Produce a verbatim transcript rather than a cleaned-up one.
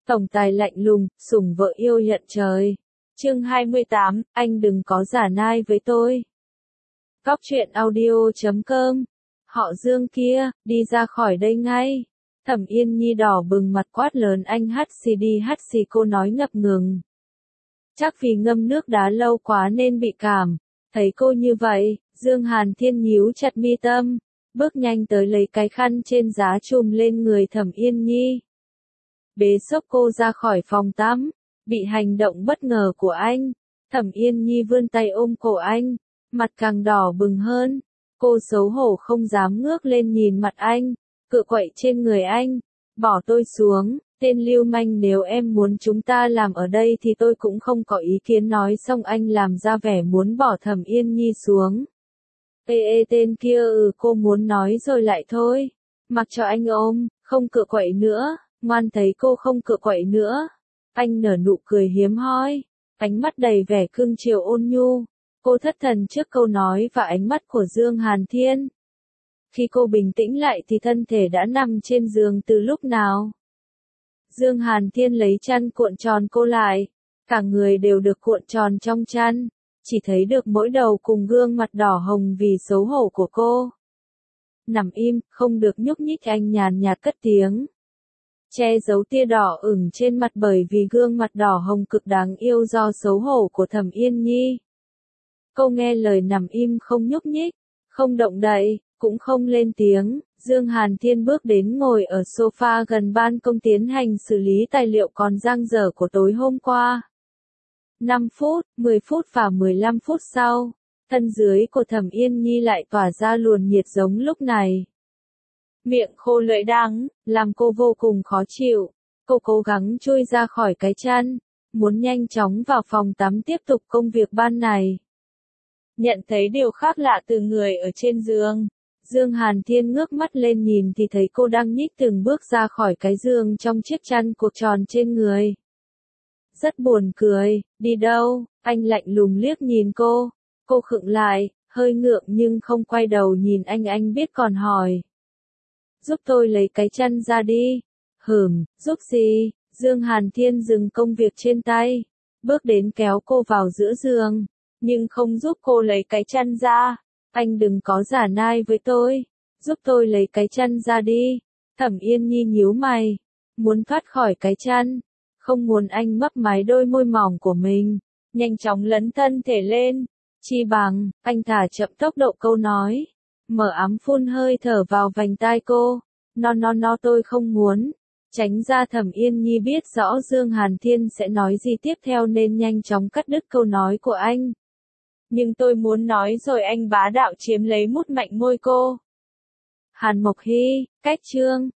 Tổng tài lạnh lùng, sủng vợ yêu nhận trời. Chương hai mươi tám, anh đừng có giả nai với tôi. Góc truyện audio chấm com. Họ Dương kia, đi ra khỏi đây ngay. Thẩm Yên Nhi đỏ bừng mặt quát lớn anh hắt xì đi hắt xì, cô nói ngập ngừng. Chắc vì ngâm nước đá lâu quá nên bị cảm. Thấy cô như vậy, Dương Hàn Thiên nhíu chặt mi tâm, bước nhanh tới lấy cái khăn trên giá trùm lên người Thẩm Yên Nhi. Bế xốc cô ra khỏi phòng tắm, bị hành động bất ngờ của anh. Thẩm Yên Nhi vươn tay ôm cổ anh, mặt càng đỏ bừng hơn. Cô xấu hổ không dám ngước lên nhìn mặt anh, cựa quậy trên người anh. Bỏ tôi xuống, tên lưu manh, nếu em muốn chúng ta làm ở đây thì tôi cũng không có ý kiến, nói xong anh làm ra vẻ muốn bỏ Thẩm Yên Nhi xuống. Ê ê tên kia, ừ cô muốn nói rồi lại thôi. Mặc cho anh ôm, không cựa quậy nữa. Ngoan, thấy cô không cựa quậy nữa. Anh nở nụ cười hiếm hoi, ánh mắt đầy vẻ cưng chiều ôn nhu. Cô thất thần trước câu nói và ánh mắt của Dương Hàn Thiên. Khi cô bình tĩnh lại thì thân thể đã nằm trên giường từ lúc nào. Dương Hàn Thiên lấy chăn cuộn tròn cô lại, cả người đều được cuộn tròn trong chăn, chỉ thấy được mỗi đầu cùng gương mặt đỏ hồng vì xấu hổ của cô. Nằm im, không được nhúc nhích, anh nhàn nhạt cất tiếng. Che giấu tia đỏ ửng trên mặt bởi vì gương mặt đỏ hồng cực đáng yêu do xấu hổ của Thẩm Yên Nhi. Cô nghe lời nằm im không nhúc nhích, không động đậy, cũng không lên tiếng. Dương Hàn Thiên bước đến ngồi ở sofa gần ban công tiến hành xử lý tài liệu còn dang dở của tối hôm qua. năm phút, mười phút và mười lăm phút sau, thân dưới của Thẩm Yên Nhi lại tỏa ra luồng nhiệt giống lúc này. Miệng khô lưỡi đắng, làm cô vô cùng khó chịu. Cô cố gắng chui ra khỏi cái chăn, muốn nhanh chóng vào phòng tắm tiếp tục công việc ban ngày. Nhận thấy điều khác lạ từ người ở trên giường, Dương Hàn Thiên ngước mắt lên nhìn thì thấy cô đang nhích từng bước ra khỏi cái giường trong chiếc chăn cột tròn trên người. Rất buồn cười, đi đâu? Anh lạnh lùng liếc nhìn cô. Cô khựng lại, hơi ngượng nhưng không quay đầu nhìn anh, anh biết còn hỏi. Giúp tôi lấy cái chăn ra đi. Hửm, giúp gì? Dương Hàn Thiên dừng công việc trên tay, bước đến kéo cô vào giữa giường, nhưng không giúp cô lấy cái chăn ra. Anh đừng có giả nai với tôi, giúp tôi lấy cái chăn ra đi. Thẩm Yên Nhi nhíu mày, muốn thoát khỏi cái chăn, không muốn anh mấp máy đôi môi mỏng của mình, nhanh chóng lấn thân thể lên. Chi bằng, anh thả chậm tốc độ câu nói, mở ấm phun hơi thở vào vành tai cô. No no no, tôi không muốn. Tránh ra. Thẩm Yên Nhi biết rõ Dương Hàn Thiên sẽ nói gì tiếp theo nên nhanh chóng cắt đứt câu nói của anh. Nhưng tôi muốn nói rồi, anh bá đạo chiếm lấy mút mạnh môi cô. Hàn Mộc Hy, cách chương.